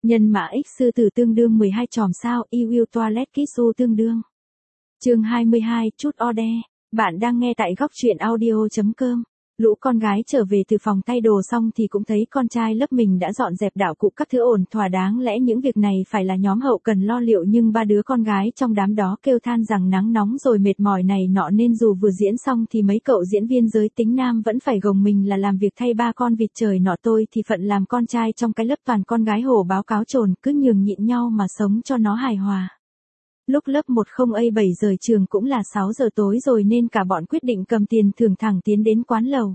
Nhân mã x sư tử tương đương 12 chòm sao, y will toilet kitsu tương đương. Chương 22, chút order. Bạn đang nghe tại góc truyện audio.com. Lũ con gái trở về từ phòng thay đồ xong thì cũng thấy con trai lớp mình đã dọn dẹp đạo cụ các thứ ổn thỏa, đáng lẽ những việc này phải là nhóm hậu cần lo liệu, nhưng ba đứa con gái trong đám đó kêu than rằng nắng nóng rồi mệt mỏi này nọ, nên dù vừa diễn xong thì mấy cậu diễn viên giới tính nam vẫn phải gồng mình là làm việc thay ba con vịt trời nọ. Tôi thì phận làm con trai trong cái lớp toàn con gái hổ báo cáo trồn, cứ nhường nhịn nhau mà sống cho nó hài hòa. Lúc lớp 10A7 rời trường cũng là 6 giờ tối rồi nên cả bọn quyết định cầm tiền thưởng thẳng tiến đến quán lầu.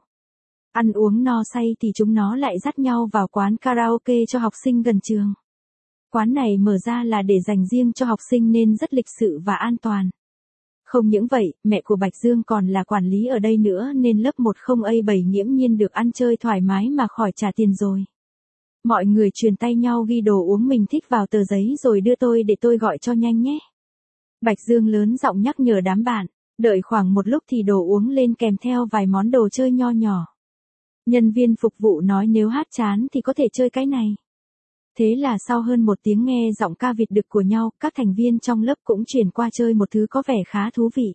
Ăn uống no say thì chúng nó lại dắt nhau vào quán karaoke cho học sinh gần trường. Quán này mở ra là để dành riêng cho học sinh nên rất lịch sự và an toàn. Không những vậy, mẹ của Bạch Dương còn là quản lý ở đây nữa nên lớp 10A7 nghiễm nhiên được ăn chơi thoải mái mà khỏi trả tiền rồi. Mọi người truyền tay nhau ghi đồ uống mình thích vào tờ giấy rồi đưa tôi để tôi gọi cho nhanh nhé. Bạch Dương lớn giọng nhắc nhở đám bạn, đợi khoảng một lúc thì đồ uống lên kèm theo vài món đồ chơi nho nhỏ. Nhân viên phục vụ nói nếu hát chán thì có thể chơi cái này. Thế là sau hơn một tiếng nghe giọng ca vịt đực của nhau, các thành viên trong lớp cũng chuyển qua chơi một thứ có vẻ khá thú vị.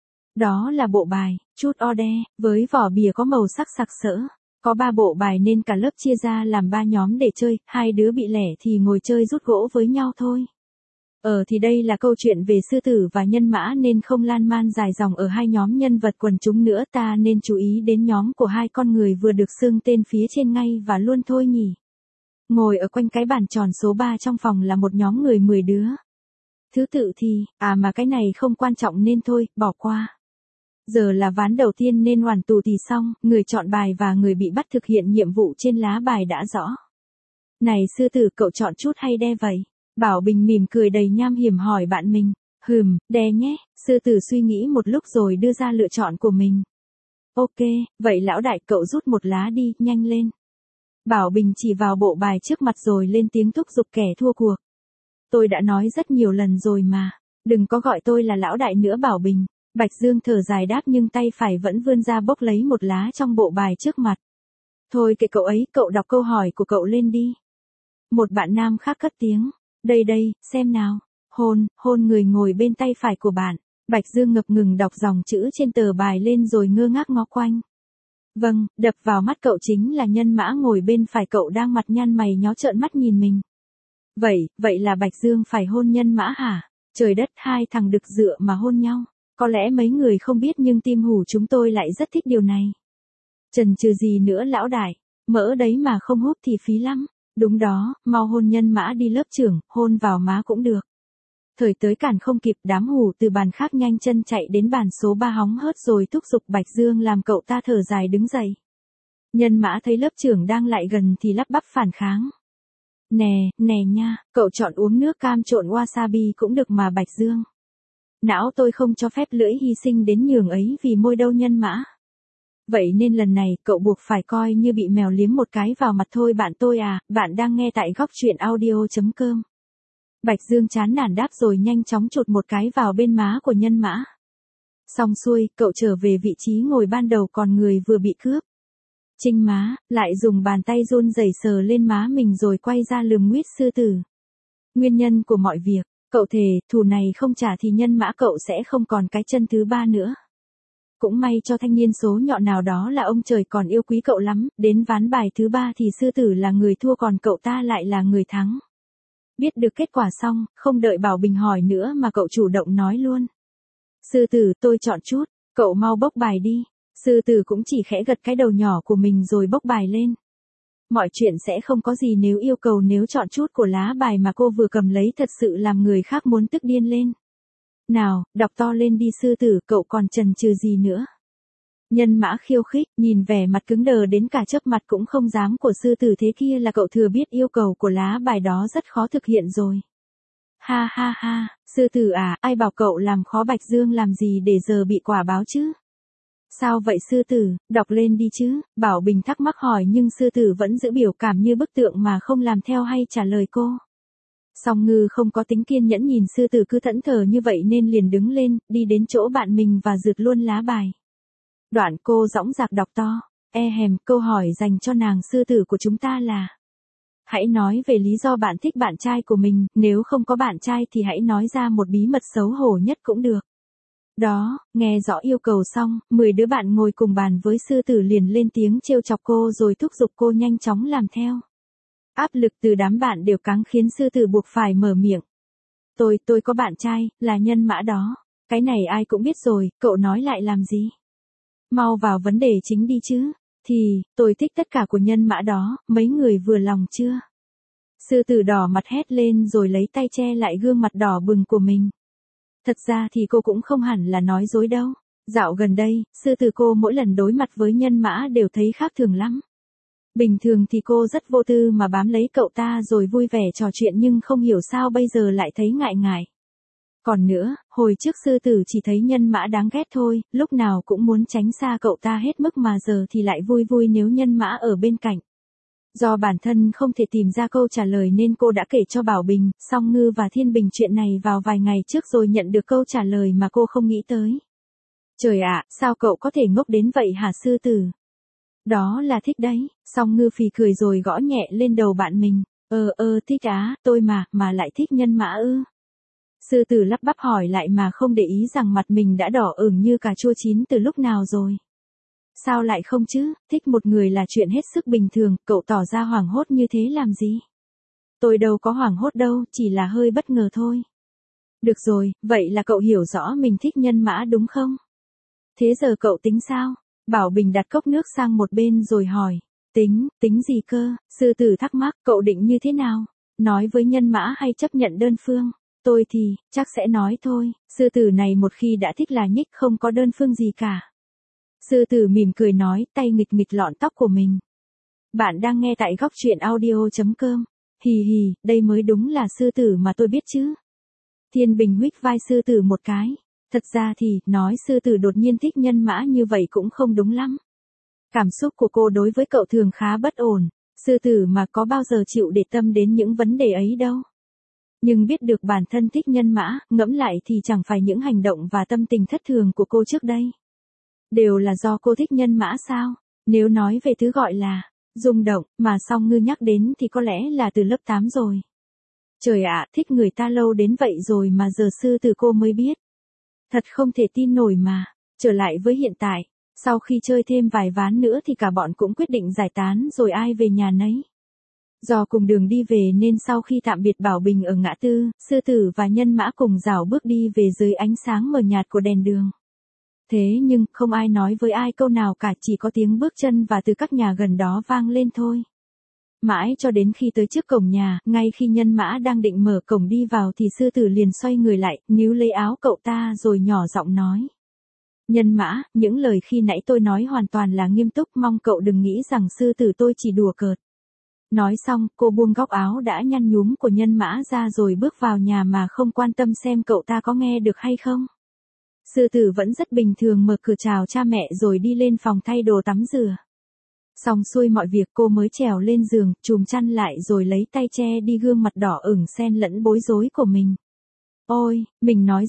Đó là bộ bài, chút order, với vỏ bìa có màu sắc sặc sỡ. Có 3 bộ bài nên cả lớp chia ra làm 3 nhóm để chơi, 2 đứa bị lẻ thì ngồi chơi rút gỗ với nhau thôi. Thì đây là câu chuyện về sư tử và nhân mã nên không lan man dài dòng ở hai nhóm nhân vật quần chúng nữa, ta nên chú ý đến nhóm của hai con người vừa được xưng tên phía trên ngay và luôn thôi nhỉ. Ngồi ở quanh cái bàn tròn số 3 trong phòng là một nhóm người 10 đứa. Thứ tự thì, mà cái này không quan trọng nên thôi, bỏ qua. Giờ là ván đầu tiên nên hoàn tù thì xong, người chọn bài và người bị bắt thực hiện nhiệm vụ trên lá bài đã rõ. Này sư tử, cậu chọn chút hay đe vậy? Bảo Bình mỉm cười đầy nham hiểm hỏi bạn mình. Đe nhé, sư tử suy nghĩ một lúc rồi đưa ra lựa chọn của mình. Ok, vậy lão đại cậu rút một lá đi, nhanh lên. Bảo Bình chỉ vào bộ bài trước mặt rồi lên tiếng thúc giục kẻ thua cuộc. Tôi đã nói rất nhiều lần rồi mà, đừng có gọi tôi là lão đại nữa Bảo Bình. Bạch Dương thở dài đáp nhưng tay phải vẫn vươn ra bốc lấy một lá trong bộ bài trước mặt. Thôi kệ cậu ấy, cậu đọc câu hỏi của cậu lên đi. Một bạn nam khác cất tiếng. Đây, xem nào. Hôn người ngồi bên tay phải của bạn. Bạch Dương ngập ngừng đọc dòng chữ trên tờ bài lên rồi ngơ ngác ngó quanh. Vâng, đập vào mắt cậu chính là nhân mã ngồi bên phải cậu đang mặt nhăn mày nhó trợn mắt nhìn mình. Vậy là Bạch Dương phải hôn nhân mã hả? Trời đất, hai thằng đực dựa mà hôn nhau. Có lẽ mấy người không biết nhưng team hủ chúng tôi lại rất thích điều này. Chần chừ gì nữa lão đại, mỡ đấy mà không hút thì phí lắm. Đúng đó, mau hôn nhân mã đi lớp trưởng, hôn vào má cũng được. Thời tới cản không kịp, đám hủ từ bàn khác nhanh chân chạy đến bàn số 3 hóng hớt rồi thúc giục Bạch Dương làm cậu ta thở dài đứng dậy. Nhân mã thấy lớp trưởng đang lại gần thì lắp bắp phản kháng. Nè nha, cậu chọn uống nước cam trộn wasabi cũng được mà Bạch Dương. Não tôi không cho phép lưỡi hy sinh đến nhường ấy vì môi đâu nhân mã. Vậy nên lần này cậu buộc phải coi như bị mèo liếm một cái vào mặt thôi bạn tôi à. Bạn đang nghe tại góc truyện audio.com. Bạch Dương chán nản đáp rồi nhanh chóng chụt một cái vào bên má của nhân mã. Xong xuôi, cậu trở về vị trí ngồi ban đầu còn người vừa bị cướp. Chinh má, lại dùng bàn tay run rẩy sờ lên má mình rồi quay ra lườm nguyết sư tử. Nguyên nhân của mọi việc, cậu thề, thù này không trả thì nhân mã cậu sẽ không còn cái chân thứ 3 nữa. Cũng may cho thanh niên số nhọn nào đó là ông trời còn yêu quý cậu lắm, đến ván bài thứ 3 thì sư tử là người thua còn cậu ta lại là người thắng. Biết được kết quả xong, không đợi Bảo Bình hỏi nữa mà cậu chủ động nói luôn. Sư tử, tôi chọn chút, cậu mau bốc bài đi. Sư tử cũng chỉ khẽ gật cái đầu nhỏ của mình rồi bốc bài lên. Mọi chuyện sẽ không có gì nếu yêu cầu nếu chọn chút của lá bài mà cô vừa cầm lấy thật sự làm người khác muốn tức điên lên. Nào, đọc to lên đi sư tử, cậu còn chần chừ gì nữa. Nhân mã khiêu khích, nhìn vẻ mặt cứng đờ đến cả chớp mặt cũng không dám của sư tử thế kia là cậu thừa biết yêu cầu của lá bài đó rất khó thực hiện rồi. Ha, sư tử à, ai bảo cậu làm khó Bạch Dương làm gì để giờ bị quả báo chứ? Sao vậy sư tử, đọc lên đi chứ, Bảo Bình thắc mắc hỏi nhưng sư tử vẫn giữ biểu cảm như bức tượng mà không làm theo hay trả lời cô. Song Ngư không có tính kiên nhẫn nhìn sư tử cứ thẫn thờ như vậy nên liền đứng lên, đi đến chỗ bạn mình và rượt luôn lá bài. Đoạn cô dõng dạc đọc to, câu hỏi dành cho nàng sư tử của chúng ta là. Hãy nói về lý do bạn thích bạn trai của mình, nếu không có bạn trai thì hãy nói ra một bí mật xấu hổ nhất cũng được. Đó, nghe rõ yêu cầu xong, 10 đứa bạn ngồi cùng bàn với sư tử liền lên tiếng trêu chọc cô rồi thúc giục cô nhanh chóng làm theo. Áp lực từ đám bạn đều cáng khiến sư tử buộc phải mở miệng. Tôi có bạn trai, là Nhân Mã đó. Cái này ai cũng biết rồi, cậu nói lại làm gì? Mau vào vấn đề chính đi chứ. Thì, tôi thích tất cả của Nhân Mã đó, mấy người vừa lòng chưa? Sư tử đỏ mặt hét lên rồi lấy tay che lại gương mặt đỏ bừng của mình. Thật ra thì cô cũng không hẳn là nói dối đâu. Dạo gần đây, sư tử cô mỗi lần đối mặt với Nhân Mã đều thấy khác thường lắm. Bình thường thì cô rất vô tư mà bám lấy cậu ta rồi vui vẻ trò chuyện nhưng không hiểu sao bây giờ lại thấy ngại ngại. Còn nữa, hồi trước sư tử chỉ thấy Nhân Mã đáng ghét thôi, lúc nào cũng muốn tránh xa cậu ta hết mức mà giờ thì lại vui vui nếu Nhân Mã ở bên cạnh. Do bản thân không thể tìm ra câu trả lời nên cô đã kể cho Bảo Bình, Song Ngư và Thiên Bình chuyện này vào vài ngày trước rồi nhận được câu trả lời mà cô không nghĩ tới. Trời ạ, sao cậu có thể ngốc đến vậy hả sư tử? Đó là thích đấy, Song Ngư phì cười rồi gõ nhẹ lên đầu bạn mình. Thích á, tôi mà lại thích Nhân Mã ư. Sư tử lắp bắp hỏi lại mà không để ý rằng mặt mình đã đỏ ửng như cà chua chín từ lúc nào rồi. Sao lại không chứ, thích một người là chuyện hết sức bình thường, cậu tỏ ra hoảng hốt như thế làm gì? Tôi đâu có hoảng hốt đâu, chỉ là hơi bất ngờ thôi. Được rồi, vậy là cậu hiểu rõ mình thích Nhân Mã đúng không? Thế giờ cậu tính sao? Bảo Bình đặt cốc nước sang một bên rồi hỏi. Tính gì cơ? Sư tử thắc mắc, cậu định như thế nào? Nói với Nhân Mã hay chấp nhận đơn phương? Tôi thì, chắc sẽ nói thôi, sư tử này một khi đã thích là nhích không có đơn phương gì cả. Sư tử mỉm cười nói, tay nghịch nghịch lọn tóc của mình. Bạn đang nghe tại góc truyện audio.com. Hì hì, đây mới đúng là sư tử mà tôi biết chứ. Thiên Bình huých vai sư tử một cái. Thật ra thì, nói sư tử đột nhiên thích Nhân Mã như vậy cũng không đúng lắm. Cảm xúc của cô đối với cậu thường khá bất ổn. Sư tử mà có bao giờ chịu để tâm đến những vấn đề ấy đâu. Nhưng biết được bản thân thích Nhân Mã, ngẫm lại thì chẳng phải những hành động và tâm tình thất thường của cô trước đây. Đều là do cô thích Nhân Mã sao? Nếu nói về thứ gọi là rung động mà Song Ngư nhắc đến thì có lẽ là từ lớp 8 rồi. Trời ạ, thích người ta lâu đến vậy rồi mà giờ sư tử cô mới biết. Thật không thể tin nổi mà. Trở lại với hiện tại, sau khi chơi thêm vài ván nữa thì cả bọn cũng quyết định giải tán rồi ai về nhà nấy. Do cùng đường đi về nên sau khi tạm biệt Bảo Bình ở ngã tư, sư tử và Nhân Mã cùng rảo bước đi về dưới ánh sáng mờ nhạt của đèn đường. Thế nhưng, không ai nói với ai câu nào cả, chỉ có tiếng bước chân và từ các nhà gần đó vang lên thôi. Mãi cho đến khi tới trước cổng nhà, ngay khi Nhân Mã đang định mở cổng đi vào thì sư tử liền xoay người lại, níu lấy áo cậu ta rồi nhỏ giọng nói. Nhân Mã, những lời khi nãy tôi nói hoàn toàn là nghiêm túc, mong cậu đừng nghĩ rằng sư tử tôi chỉ đùa cợt. Nói xong, cô buông góc áo đã nhăn nhúm của Nhân Mã ra rồi bước vào nhà mà không quan tâm xem cậu ta có nghe được hay không. Sư tử vẫn rất bình thường mở cửa chào cha mẹ rồi đi lên phòng thay đồ tắm rửa. Xong xuôi mọi việc cô mới trèo lên giường, chùm chăn lại rồi lấy tay che đi gương mặt đỏ ửng xen lẫn bối rối của mình. Ôi, mình nói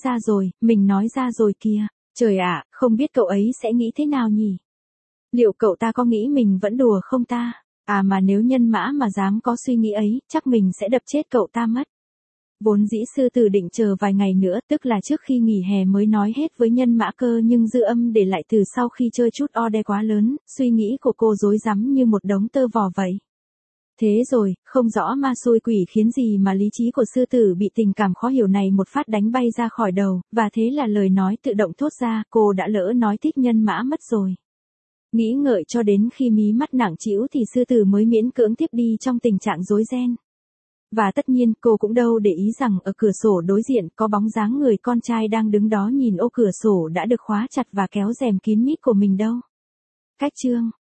ra rồi kìa. Trời ạ, không biết cậu ấy sẽ nghĩ thế nào nhỉ? Liệu cậu ta có nghĩ mình vẫn đùa không ta? À mà nếu Nhân Mã mà dám có suy nghĩ ấy, chắc mình sẽ đập chết cậu ta mất. Vốn dĩ sư tử định chờ vài ngày nữa, tức là trước khi nghỉ hè mới nói hết với Nhân Mã cơ, nhưng dư âm để lại từ sau khi chơi chút ode quá lớn, suy nghĩ của cô rối rắm như một đống tơ vò vậy. Thế rồi, không rõ ma xui quỷ khiến gì mà lý trí của sư tử bị tình cảm khó hiểu này một phát đánh bay ra khỏi đầu, và thế là lời nói tự động thốt ra, cô đã lỡ nói thích Nhân Mã mất rồi. Nghĩ ngợi cho đến khi mí mắt nặng trĩu thì sư tử mới miễn cưỡng tiếp đi trong tình trạng rối ren. Và tất nhiên cô cũng đâu để ý rằng ở cửa sổ đối diện có bóng dáng người con trai đang đứng đó nhìn ô cửa sổ đã được khóa chặt và kéo rèm kín mít của mình đâu. Cách chương